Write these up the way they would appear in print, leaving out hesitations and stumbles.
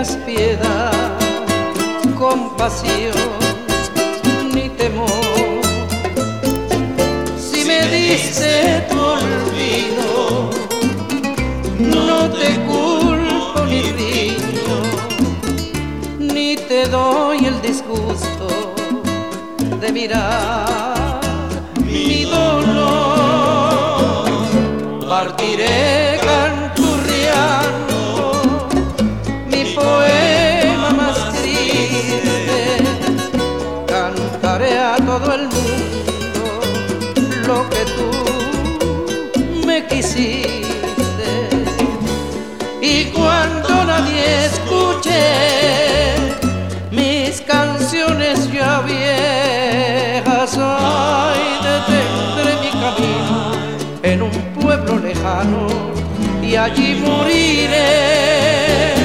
tengas piedad, compasión ni temor. Si me diste tu olvido, no te culpo ni riño, ni te doy el disgusto de mirar mi dolor. Partiré canturreando mi poema más triste, cantaré a todo el mundo lo que tú me quisiste. Y cuando nadie escuche mis canciones ya viejas, ay, detendré mi camino en un pueblo lejano y allí moriré.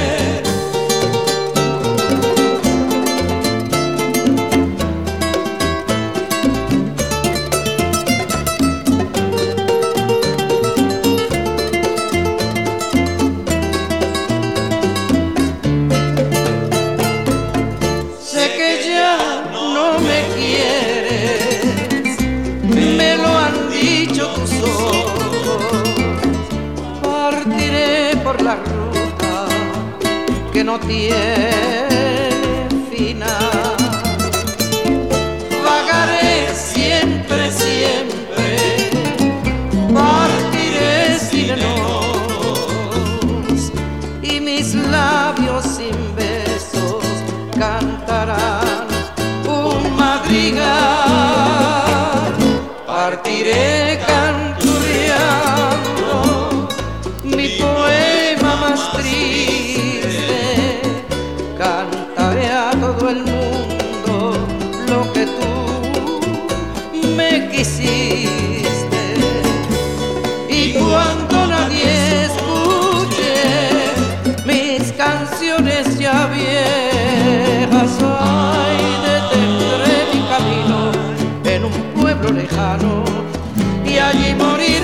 Sé que ya no me quieres, me lo han dicho tus ojos. Partiré por la ruta que no tiene final. Vagaré siempre, siempre, partiré sin enojos, y mis labios sin besos cantarán un madrigal. Partiré canturreando mi poema más triste, cantaré a todo el mundo lo que tú me quisiste. Y cuando nadie escuche mis canciones ya viejas, ay, detendré mi camino en un pueblo lejano y allí moriré.